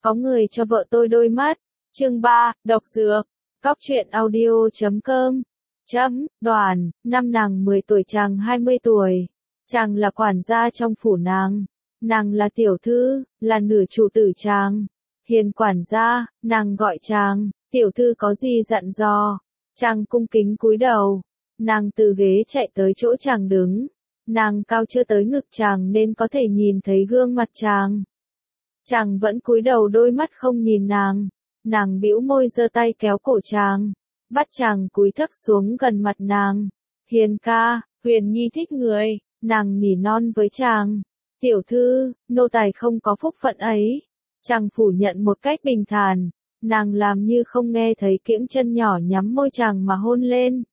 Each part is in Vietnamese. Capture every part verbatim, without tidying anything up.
Có người cho vợ tôi đôi mắt. Chương ba, độc dược. Cóc truyện audio chấm com. Chấm, đoàn, năm nàng mười tuổi chàng hai mươi tuổi. Chàng là quản gia trong phủ nàng. Nàng là tiểu thư, là nửa trụ tử chàng. Hiền quản gia, nàng gọi chàng, tiểu thư có gì dặn dò. Chàng cung kính cúi đầu. Nàng từ ghế chạy tới chỗ chàng đứng. Nàng cao chưa tới ngực chàng nên có thể nhìn thấy gương mặt chàng. Chàng vẫn cúi đầu đôi mắt không nhìn nàng. Nàng bĩu môi giơ tay kéo cổ chàng, bắt chàng cúi thấp xuống gần mặt nàng. Hiền ca, Huyền Nhi thích người, nàng nỉ non với chàng. Tiểu thư, nô tài không có phúc phận ấy. Chàng phủ nhận một cách bình thản. Nàng làm như không nghe thấy, kiễng chân nhỏ nhắm môi chàng mà hôn lên.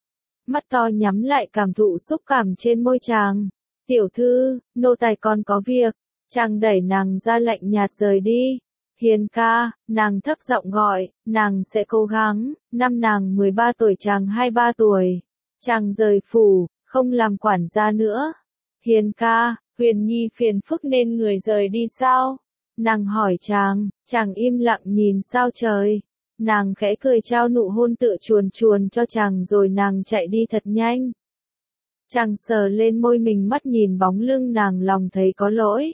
Mắt to nhắm lại cảm thụ xúc cảm trên môi chàng. Tiểu thư, nô tài còn có việc. Chàng đẩy nàng ra lạnh nhạt rời đi. Hiền ca, nàng thấp giọng gọi, nàng sẽ cố gắng. Năm nàng mười ba tuổi chàng hai mươi ba tuổi. Chàng rời phủ, không làm quản gia nữa. Hiền ca, Huyền Nhi phiền phức nên người rời đi sao? Nàng hỏi chàng, chàng im lặng nhìn sao trời. Nàng khẽ cười trao nụ hôn tựa chuồn chuồn cho chàng rồi nàng chạy đi thật nhanh. Chàng sờ lên môi mình, mắt nhìn bóng lưng nàng lòng thấy có lỗi.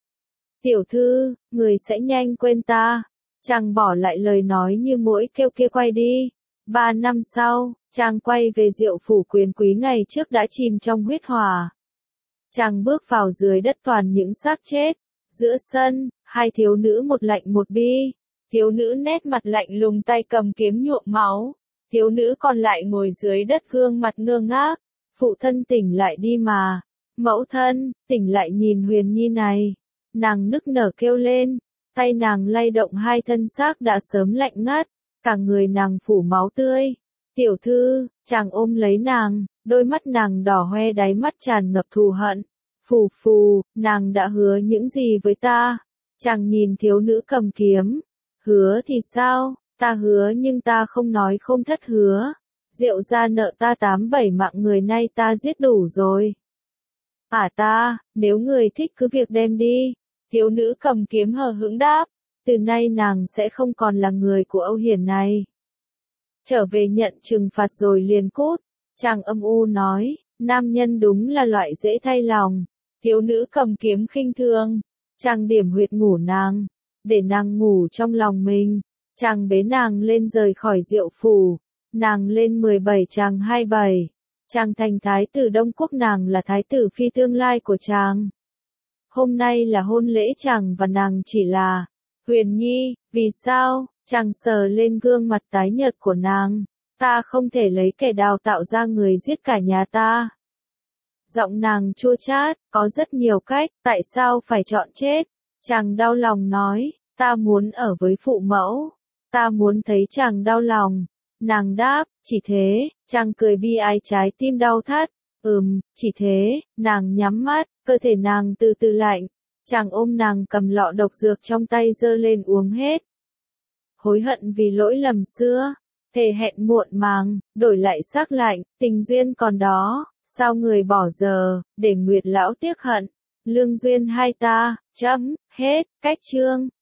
Tiểu thư, người sẽ nhanh quên ta. Chàng bỏ lại lời nói như mũi kêu kia quay đi. Ba năm sau, chàng quay về Diệu phủ quyền quý ngày trước đã chìm trong huyết hỏa. Chàng bước vào dưới đất toàn những xác chết. Giữa sân, hai thiếu nữ một lạnh một bi. Thiếu nữ nét mặt lạnh lùng tay cầm kiếm nhuộm máu. Thiếu nữ còn lại ngồi dưới đất gương mặt ngơ ngác. Phụ thân tỉnh lại đi mà. Mẫu thân, tỉnh lại nhìn Huyền Nhi này. Nàng nức nở kêu lên. Tay nàng lay động hai thân xác đã sớm lạnh ngắt. Cả người nàng phủ máu tươi. Tiểu thư, chàng ôm lấy nàng. Đôi mắt nàng đỏ hoe, đáy mắt tràn ngập thù hận. Phù phù, nàng đã hứa những gì với ta? Chàng nhìn thiếu nữ cầm kiếm. Hứa thì sao, ta hứa nhưng ta không nói không thất hứa. Diệu gia nợ ta tám bảy mạng người, nay ta giết đủ rồi. À ta, nếu người thích cứ việc đem đi. Thiếu nữ cầm kiếm hờ hững đáp. Từ nay nàng sẽ không còn là người của Âu Hiển này. Trở về nhận trừng phạt rồi liền cút. Chàng âm u nói, nam nhân đúng là loại dễ thay lòng. Thiếu nữ cầm kiếm khinh thường. Chàng điểm huyệt ngủ nàng. Để nàng ngủ trong lòng mình. Chàng bế nàng lên rời khỏi Diệu phủ. Nàng lên mười bảy chàng hai mươi bảy. Chàng thành thái tử Đông Quốc, nàng là thái tử phi tương lai của chàng. Hôm nay là hôn lễ chàng và nàng chỉ là Huyền Nhi, vì sao? Chàng sờ lên gương mặt tái nhợt của nàng. Ta không thể lấy kẻ đào tạo ra người giết cả nhà ta. Giọng nàng chua chát, có rất nhiều cách, tại sao phải chọn chết? Chàng đau lòng nói, ta muốn ở với phụ mẫu. Ta muốn thấy chàng đau lòng. Nàng đáp, chỉ thế. Chàng cười bi ai, trái tim đau thắt. Ừm, chỉ thế. Nàng nhắm mắt, cơ thể nàng từ từ lạnh. Chàng ôm nàng, cầm lọ độc dược trong tay giơ lên uống hết. Hối hận vì lỗi lầm xưa. Thề hẹn muộn màng, đổi lại sắc lạnh. Tình duyên còn đó, sao người bỏ giờ, để Nguyệt lão tiếc hận. Lương duyên hai ta, chấm, hết, cách chương.